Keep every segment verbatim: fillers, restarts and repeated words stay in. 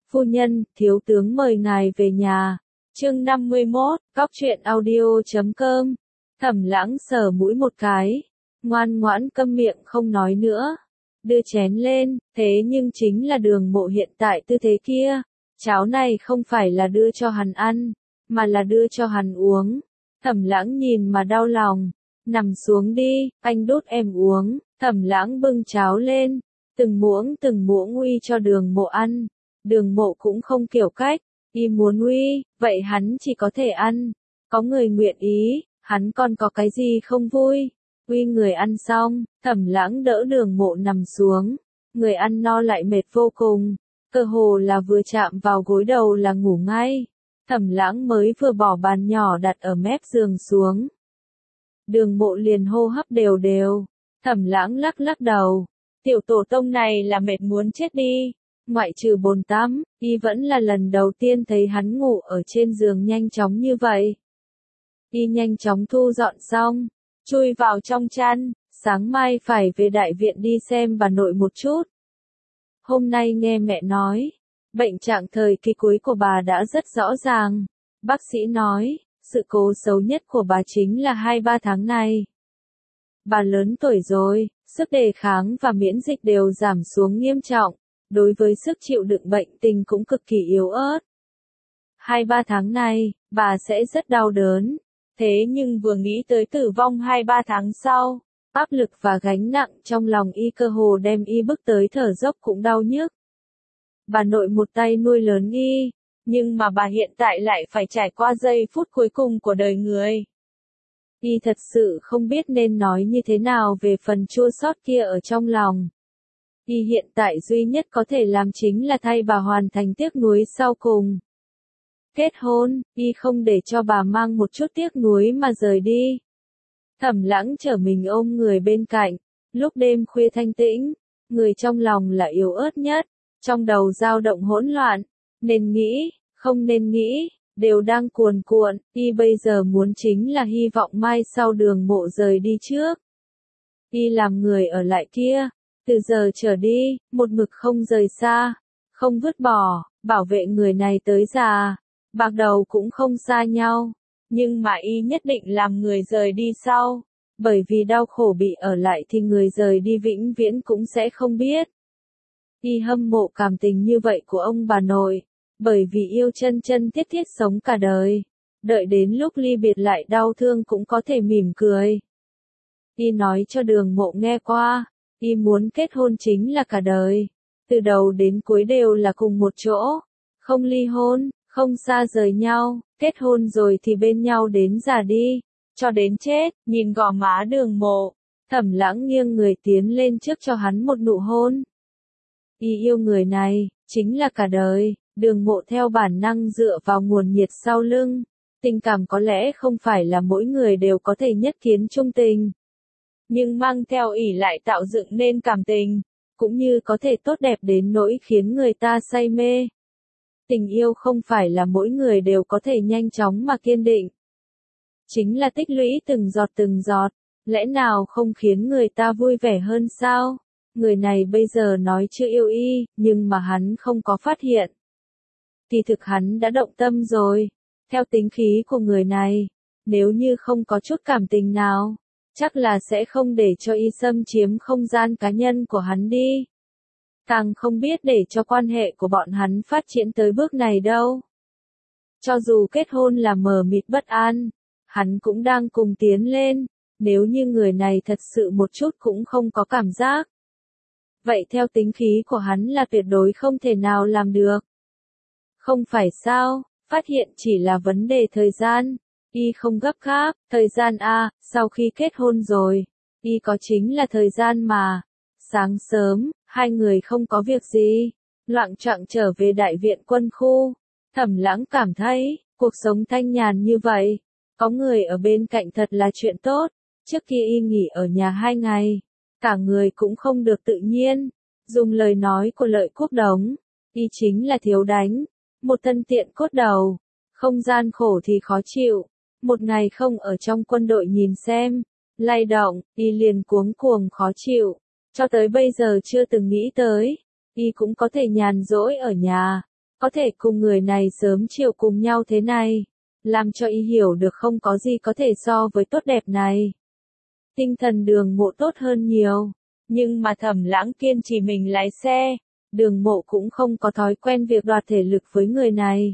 Phu nhân, thiếu tướng mời ngài về nhà. Chương năm mươi mốt, Cóc truyện audio chấm com. Thẩm Lãng sờ mũi một cái, ngoan ngoãn câm miệng không nói nữa. Đưa chén lên, thế nhưng chính là Đường Mộ hiện tại tư thế kia. Cháo này không phải là đưa cho hắn ăn, mà là đưa cho hắn uống. Thẩm Lãng nhìn mà đau lòng. Nằm xuống đi, anh đút em uống. Thẩm Lãng bưng cháo lên, từng muỗng từng muỗng uy cho Đường Mộ ăn. Đường Mộ cũng không kiểu cách, y muốn uy, vậy hắn chỉ có thể ăn. Có người nguyện ý, hắn còn có cái gì không vui. Uy người ăn xong, Thẩm Lãng đỡ Đường Mộ nằm xuống. Người ăn no lại mệt vô cùng, cơ hồ là vừa chạm vào gối đầu là ngủ ngay. Thẩm Lãng mới vừa bỏ bàn nhỏ đặt ở mép giường xuống. Đường Mộ liền hô hấp đều đều. Thẩm Lãng lắc lắc đầu. Tiểu tổ tông này là mệt muốn chết đi. Ngoại trừ bồn tắm, y vẫn là lần đầu tiên thấy hắn ngủ ở trên giường nhanh chóng như vậy. Y nhanh chóng thu dọn xong, chui vào trong chăn, sáng mai phải về đại viện đi xem bà nội một chút. Hôm nay nghe mẹ nói, bệnh trạng thời kỳ cuối của bà đã rất rõ ràng. Bác sĩ nói, sự cố xấu nhất của bà chính là hai ba tháng này. Bà lớn tuổi rồi, sức đề kháng và miễn dịch đều giảm xuống nghiêm trọng. Đối với sức chịu đựng bệnh tình cũng cực kỳ yếu ớt. Hai ba tháng này, bà sẽ rất đau đớn. Thế nhưng vừa nghĩ tới tử vong hai ba tháng sau, áp lực và gánh nặng trong lòng y cơ hồ đem y bức tới thở dốc cũng đau nhức. Bà nội một tay nuôi lớn y, nhưng mà bà hiện tại lại phải trải qua giây phút cuối cùng của đời người. Y thật sự không biết nên nói như thế nào về phần chua xót kia ở trong lòng. Y hiện tại duy nhất có thể làm chính là thay bà hoàn thành tiếc nuối sau cùng. Kết hôn, y không để cho bà mang một chút tiếc nuối mà rời đi. Thẩm Lãng trở mình ôm người bên cạnh, lúc đêm khuya thanh tĩnh, người trong lòng là yếu ớt nhất, trong đầu dao động hỗn loạn, nên nghĩ, không nên nghĩ, đều đang cuồn cuộn, y bây giờ muốn chính là hy vọng mai sau Đường Mộ rời đi trước. Y làm người ở lại kia. Từ giờ trở đi, một mực không rời xa, không vứt bỏ, bảo vệ người này tới già, bạc đầu cũng không xa nhau. Nhưng mà y nhất định làm người rời đi sau, bởi vì đau khổ bị ở lại thì người rời đi vĩnh viễn cũng sẽ không biết. Y hâm mộ cảm tình như vậy của ông bà nội, bởi vì yêu chân chân thiết thiết sống cả đời, đợi đến lúc ly biệt lại đau thương cũng có thể mỉm cười. Y nói cho Đường Mộ nghe qua. Y muốn kết hôn chính là cả đời, từ đầu đến cuối đều là cùng một chỗ, không ly hôn, không xa rời nhau, kết hôn rồi thì bên nhau đến già đi, cho đến chết. Nhìn gò má Đường Mộ, Thẩm Lãng nghiêng người tiến lên trước cho hắn một nụ hôn. Y yêu người này, chính là cả đời. Đường Mộ theo bản năng dựa vào nguồn nhiệt sau lưng, tình cảm có lẽ không phải là mỗi người đều có thể nhất kiến chung tình. Nhưng mang theo ỷ lại tạo dựng nên cảm tình, cũng như có thể tốt đẹp đến nỗi khiến người ta say mê. Tình yêu không phải là mỗi người đều có thể nhanh chóng mà kiên định. Chính là tích lũy từng giọt từng giọt, lẽ nào không khiến người ta vui vẻ hơn sao? Người này bây giờ nói chưa yêu y, nhưng mà hắn không có phát hiện. Thì thực hắn đã động tâm rồi. Theo tính khí của người này, nếu như không có chút cảm tình nào, chắc là sẽ không để cho y xâm chiếm không gian cá nhân của hắn đi. Càng không biết để cho quan hệ của bọn hắn phát triển tới bước này đâu. Cho dù kết hôn là mờ mịt bất an, hắn cũng đang cùng tiến lên, nếu như người này thật sự một chút cũng không có cảm giác. Vậy theo tính khí của hắn là tuyệt đối không thể nào làm được. Không phải sao, phát hiện chỉ là vấn đề thời gian. Y không gấp gáp, thời gian a, sau khi kết hôn rồi, y có chính là thời gian mà. Sáng sớm, hai người không có việc gì, loạng choạng trở về đại viện quân khu. Thẩm Lãng cảm thấy, cuộc sống thanh nhàn như vậy, có người ở bên cạnh thật là chuyện tốt. Trước kia y nghỉ ở nhà hai ngày, cả người cũng không được tự nhiên. Dùng lời nói của Lợi Quốc Đống, y chính là thiếu đánh, một thân tiện cốt đầu, không gian khổ thì khó chịu. Một ngày không ở trong quân đội nhìn xem, lay động, y liền cuống cuồng khó chịu. Cho tới bây giờ chưa từng nghĩ tới, y cũng có thể nhàn rỗi ở nhà. Có thể cùng người này sớm chiều cùng nhau thế này, làm cho y hiểu được không có gì có thể so với tốt đẹp này. Tinh thần Đường Mộ tốt hơn nhiều, nhưng mà Thẩm Lãng kiên trì mình lái xe, Đường Mộ cũng không có thói quen việc đoạt thể lực với người này.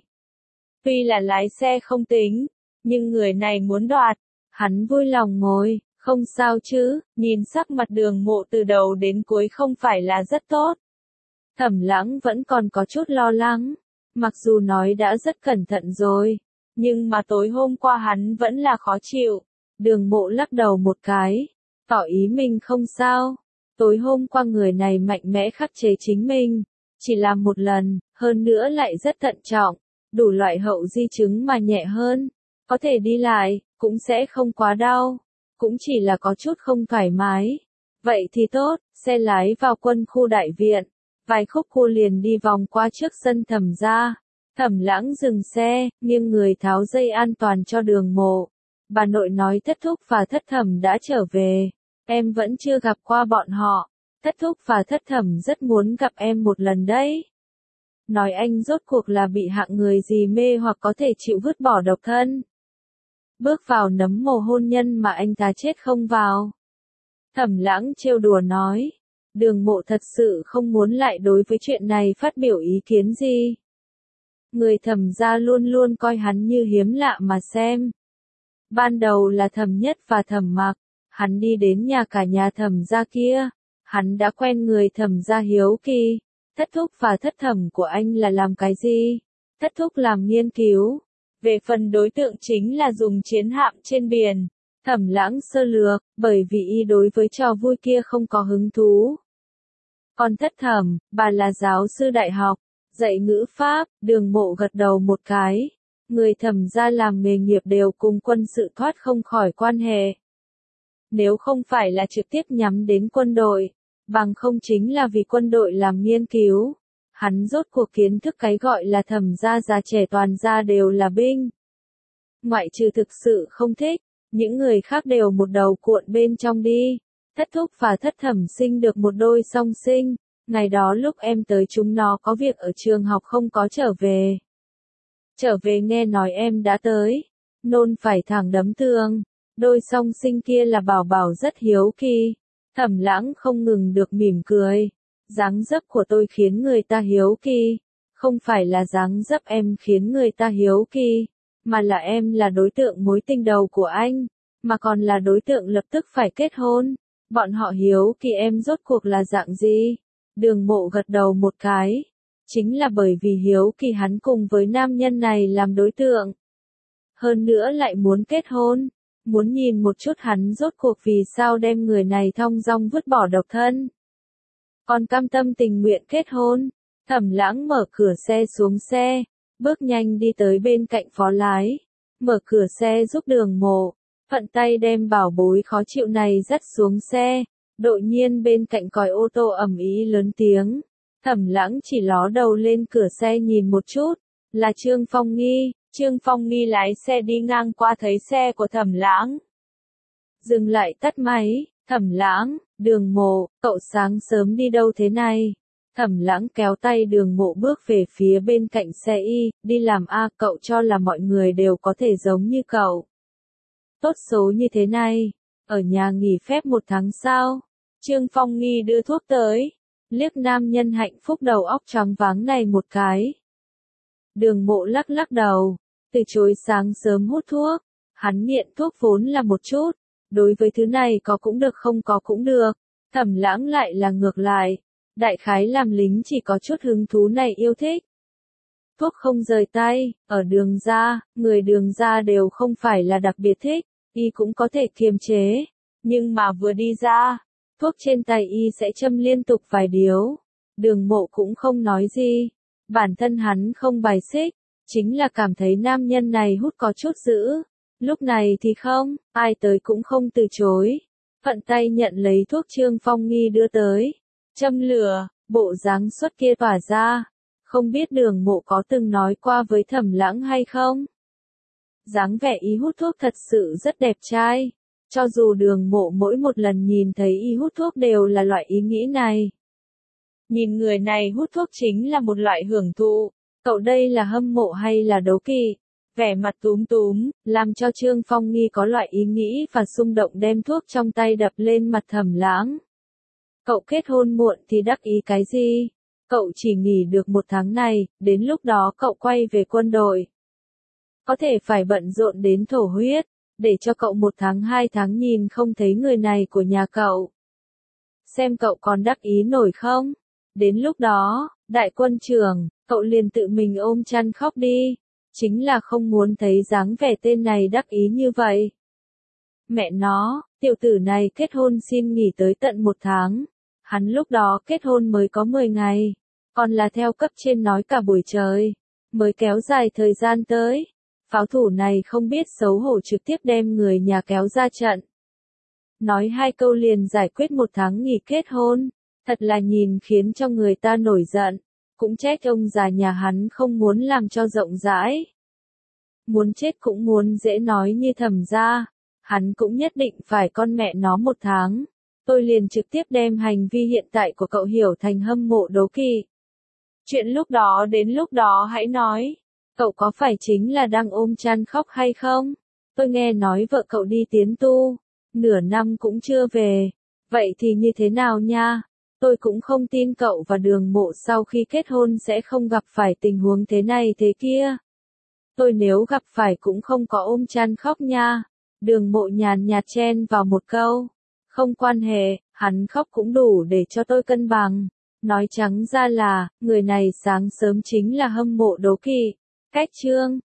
Tuy là lái xe không tính, nhưng người này muốn đoạt, hắn vui lòng ngồi, không sao chứ, nhìn sắc mặt Đường Mộ từ đầu đến cuối không phải là rất tốt. Thẩm Lãng vẫn còn có chút lo lắng, mặc dù nói đã rất cẩn thận rồi, nhưng mà tối hôm qua hắn vẫn là khó chịu. Đường Mộ lắc đầu một cái, tỏ ý mình không sao. Tối hôm qua người này mạnh mẽ khắc chế chính mình, chỉ làm một lần, hơn nữa lại rất thận trọng, đủ loại hậu di chứng mà nhẹ hơn, có thể đi lại, cũng sẽ không quá đau, cũng chỉ là có chút không thoải mái. Vậy thì tốt, xe lái vào quân khu đại viện, vài khúc cua liền đi vòng qua trước sân Thẩm gia. Thẩm Lãng dừng xe, nghiêng người tháo dây an toàn cho Đường Mộ. Bà nội nói Thất Thúc và Thất Thẩm đã trở về, em vẫn chưa gặp qua bọn họ, Thất Thúc và Thất Thẩm rất muốn gặp em một lần đấy. Nói anh rốt cuộc là bị hạng người gì mê hoặc có thể chịu vứt bỏ độc thân. Bước vào nấm mồ hôn nhân mà anh ta chết không vào. Thẩm Lãng trêu đùa nói, Đường Mộ thật sự không muốn lại đối với chuyện này phát biểu ý kiến gì. Người Thẩm gia luôn luôn coi hắn như hiếm lạ mà xem. Ban đầu là Thẩm Nhất và Thẩm Mặc, hắn đi đến nhà cả nhà Thẩm gia kia, hắn đã quen người Thẩm gia hiếu kỳ. Thất Thúc và Thất Thẩm của anh là làm cái gì? Thất Thúc làm nghiên cứu. Về phần đối tượng chính là dùng chiến hạm trên biển. Thẩm Lãng sơ lược, bởi vì y đối với trò vui kia không có hứng thú. Còn Thất Thẩm, bà là giáo sư đại học, dạy ngữ pháp. Đường Mộ gật đầu một cái. Người Thẩm gia làm nghề nghiệp đều cùng quân sự thoát không khỏi quan hệ. Nếu không phải là trực tiếp nhắm đến quân đội, bằng không chính là vì quân đội làm nghiên cứu. Hắn rốt cuộc kiến thức cái gọi là Thẩm gia già trẻ toàn gia đều là binh. Ngoại trừ thực sự không thích, những người khác đều một đầu cuộn bên trong đi. Thất Thúc và Thất Thẩm sinh được một đôi song sinh, ngày đó lúc em tới chúng nó có việc ở trường học không có trở về. Trở về nghe nói em đã tới, nôn phải thẳng đấm tường. Đôi song sinh kia là Bảo Bảo rất hiếu kỳ. Thẩm Lãng không ngừng được mỉm cười. Dáng dấp của tôi khiến người ta hiếu kỳ, không phải là dáng dấp em khiến người ta hiếu kỳ, mà là em là đối tượng mối tình đầu của anh, mà còn là đối tượng lập tức phải kết hôn. Bọn họ hiếu kỳ em rốt cuộc là dạng gì? Đường Mộ gật đầu một cái. Chính là bởi vì hiếu kỳ hắn cùng với nam nhân này làm đối tượng. Hơn nữa lại muốn kết hôn. Muốn nhìn một chút hắn rốt cuộc vì sao đem người này thong dong vứt bỏ độc thân. Còn cam tâm tình nguyện kết hôn. Thẩm Lãng mở cửa xe xuống xe, bước nhanh đi tới bên cạnh phó lái, mở cửa xe giúp Đường Mộ, thuận tay đem bảo bối khó chịu này dắt xuống xe. Đột nhiên bên cạnh còi ô tô ầm ĩ lớn tiếng. Thẩm Lãng chỉ ló đầu lên cửa xe nhìn một chút, là Trương Phong Nghi. Trương Phong Nghi lái xe đi ngang qua thấy xe của Thẩm Lãng, dừng lại tắt máy. Thẩm Lãng, Đường Mộ, cậu sáng sớm đi đâu thế này? Thẩm Lãng kéo tay Đường Mộ bước về phía bên cạnh xe y, đi làm a, cậu cho là mọi người đều có thể giống như cậu. Tốt số như thế này, ở nhà nghỉ phép một tháng sao? Trương Phong Nghi đưa thuốc tới, liếc nam nhân hạnh phúc đầu óc choáng váng này một cái. Đường Mộ lắc lắc đầu, từ chối sáng sớm hút thuốc, hắn nghiện thuốc vốn là một chút. Đối với thứ này có cũng được không có cũng được. Thẩm Lãng lại là ngược lại. Đại khái làm lính chỉ có chút hứng thú này yêu thích. Thuốc không rời tay, ở Đường gia, người Đường gia đều không phải là đặc biệt thích, y cũng có thể kiềm chế. Nhưng mà vừa đi ra, thuốc trên tay y sẽ châm liên tục vài điếu. Đường Mộ cũng không nói gì. Bản thân hắn không bài xích, chính là cảm thấy nam nhân này hút có chút dữ. Lúc này thì không, ai tới cũng không từ chối. Thuận tay nhận lấy thuốc Trương Phong Nghi đưa tới. Châm lửa, bộ dáng xuất kia tỏa ra. Không biết Đường Mộ có từng nói qua với Thẩm Lãng hay không? Dáng vẻ y hút thuốc thật sự rất đẹp trai. Cho dù Đường Mộ mỗi một lần nhìn thấy y hút thuốc đều là loại ý nghĩ này. Nhìn người này hút thuốc chính là một loại hưởng thụ. Cậu đây là hâm mộ hay là đố kỵ? Vẻ mặt túm túm, làm cho Trương Phong Nghi có loại ý nghĩ và xung động đem thuốc trong tay đập lên mặt Thẩm Lãng. Cậu kết hôn muộn thì đắc ý cái gì? Cậu chỉ nghỉ được một tháng này, đến lúc đó cậu quay về quân đội. Có thể phải bận rộn đến thổ huyết, để cho cậu một tháng hai tháng nhìn không thấy người này của nhà cậu. Xem cậu còn đắc ý nổi không? Đến lúc đó, đại quân trưởng, cậu liền tự mình ôm chăn khóc đi. Chính là không muốn thấy dáng vẻ tên này đắc ý như vậy. Mẹ nó, tiểu tử này kết hôn xin nghỉ tới tận một tháng. Hắn lúc đó kết hôn mới có mười ngày. Còn là theo cấp trên nói cả buổi trời. Mới kéo dài thời gian tới. Pháo thủ này không biết xấu hổ trực tiếp đem người nhà kéo ra trận. Nói hai câu liền giải quyết một tháng nghỉ kết hôn. Thật là nhìn khiến cho người ta nổi giận. Cũng trách ông già nhà hắn không muốn làm cho rộng rãi. Muốn chết cũng muốn dễ nói như Thẩm gia. Hắn cũng nhất định phải con mẹ nó một tháng. Tôi liền trực tiếp đem hành vi hiện tại của cậu hiểu thành hâm mộ đố kỵ. Chuyện lúc đó đến lúc đó hãy nói. Cậu có phải chính là đang ôm chăn khóc hay không? Tôi nghe nói vợ cậu đi tiến tu. Nửa năm cũng chưa về. Vậy thì như thế nào nha? Tôi cũng không tin cậu và Đường Mộ sau khi kết hôn sẽ không gặp phải tình huống thế này thế kia. Tôi nếu gặp phải cũng không có ôm chăn khóc nha. Đường Mộ nhàn nhạt chen vào một câu. Không quan hệ, hắn khóc cũng đủ để cho tôi cân bằng. Nói trắng ra là, người này sáng sớm chính là hâm mộ đố kỵ. Cách chương